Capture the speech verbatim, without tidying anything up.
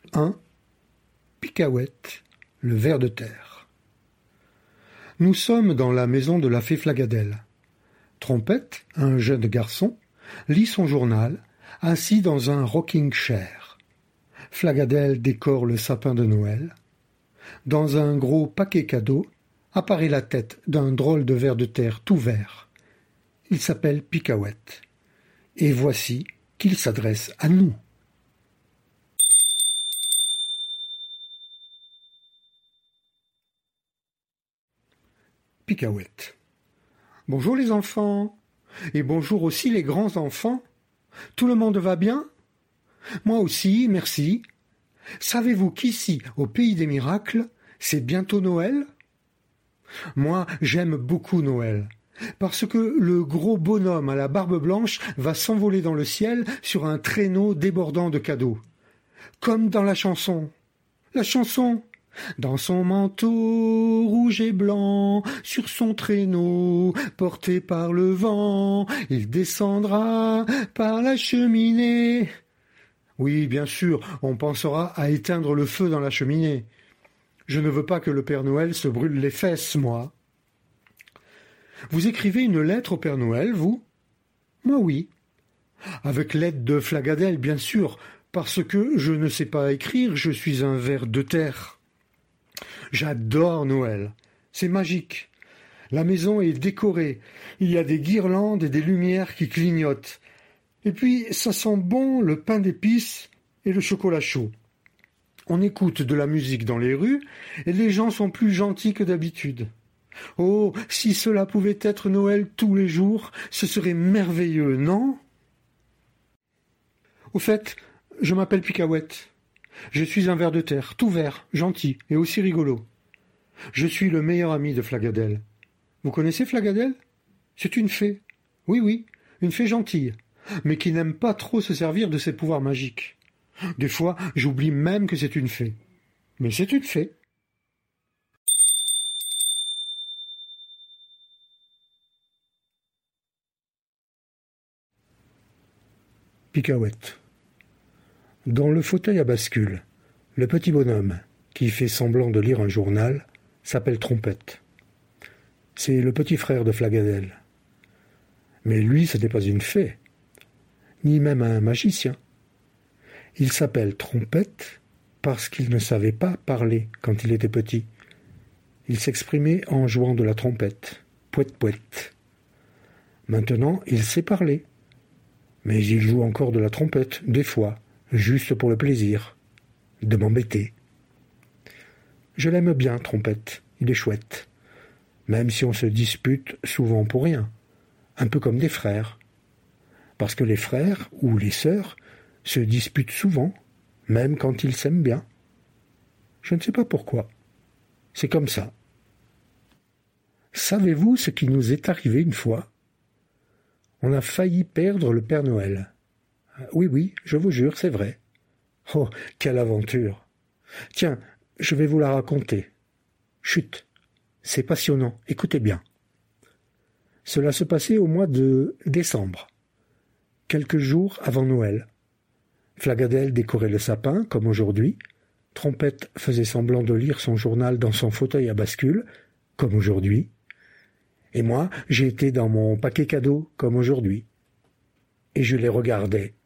un. Picaouette, le ver de terre. Nous sommes dans la maison de la fée Flagadelle. Trompette, un jeune garçon, lit son journal, assis dans un rocking chair. Flagadelle décore le sapin de Noël. Dans un gros paquet cadeau apparaît la tête d'un drôle de ver de terre tout vert. Il s'appelle Picaouette. Et voici qu'il s'adresse à nous. Picaouette. Bonjour les enfants, et bonjour aussi les grands enfants. Tout le monde va bien? Moi aussi, merci. Savez-vous qu'ici, au pays des miracles, c'est bientôt Noël? Moi, j'aime beaucoup Noël, parce que le gros bonhomme à la barbe blanche va s'envoler dans le ciel sur un traîneau débordant de cadeaux. Comme dans la chanson. La chanson. Dans son manteau rouge et blanc, sur son traîneau, porté par le vent, il descendra par la cheminée. Oui, bien sûr, on pensera à éteindre le feu dans la cheminée. Je ne veux pas que le Père Noël se brûle les fesses, moi. Vous écrivez une lettre au Père Noël, vous? Moi, oui. Avec l'aide de Flagadelle, bien sûr, parce que je ne sais pas écrire, je suis un ver de terre. J'adore Noël, c'est magique. La maison est décorée, il y a des guirlandes et des lumières qui clignotent. Et puis ça sent bon le pain d'épices et le chocolat chaud. On écoute de la musique dans les rues et les gens sont plus gentils que d'habitude. Oh, si cela pouvait être Noël tous les jours, ce serait merveilleux, non? Au fait, je m'appelle Picaouette. Je suis un ver de terre, tout vert, gentil et aussi rigolo. Je suis le meilleur ami de Flagadelle. Vous connaissez Flagadelle? C'est une fée. Oui, oui, une fée gentille, mais qui n'aime pas trop se servir de ses pouvoirs magiques. Des fois, j'oublie même que c'est une fée. Mais c'est une fée. Picaouette. Dans le fauteuil à bascule, le petit bonhomme, qui fait semblant de lire un journal, s'appelle Trompette. C'est le petit frère de Flagadelle. Mais lui, ce n'est pas une fée, ni même un magicien. Il s'appelle Trompette parce qu'il ne savait pas parler quand il était petit. Il s'exprimait en jouant de la trompette, pouette pouette. Maintenant, il sait parler, mais il joue encore de la trompette, des fois, juste pour le plaisir de m'embêter. Je l'aime bien, Trompette, il est chouette, même si on se dispute souvent pour rien, un peu comme des frères, parce que les frères ou les sœurs se disputent souvent, même quand ils s'aiment bien. Je ne sais pas pourquoi, c'est comme ça. Savez-vous ce qui nous est arrivé une fois? On a failli perdre le Père Noël. Oui, oui, je vous jure, c'est vrai. Oh, quelle aventure! Tiens, je vais vous la raconter. Chut, c'est passionnant, écoutez bien. Cela se passait au mois de décembre, quelques jours avant Noël. Flagadelle décorait le sapin, comme aujourd'hui. Trompette faisait semblant de lire son journal dans son fauteuil à bascule, comme aujourd'hui. Et moi, j'étais dans mon paquet cadeau, comme aujourd'hui. Et je les regardais.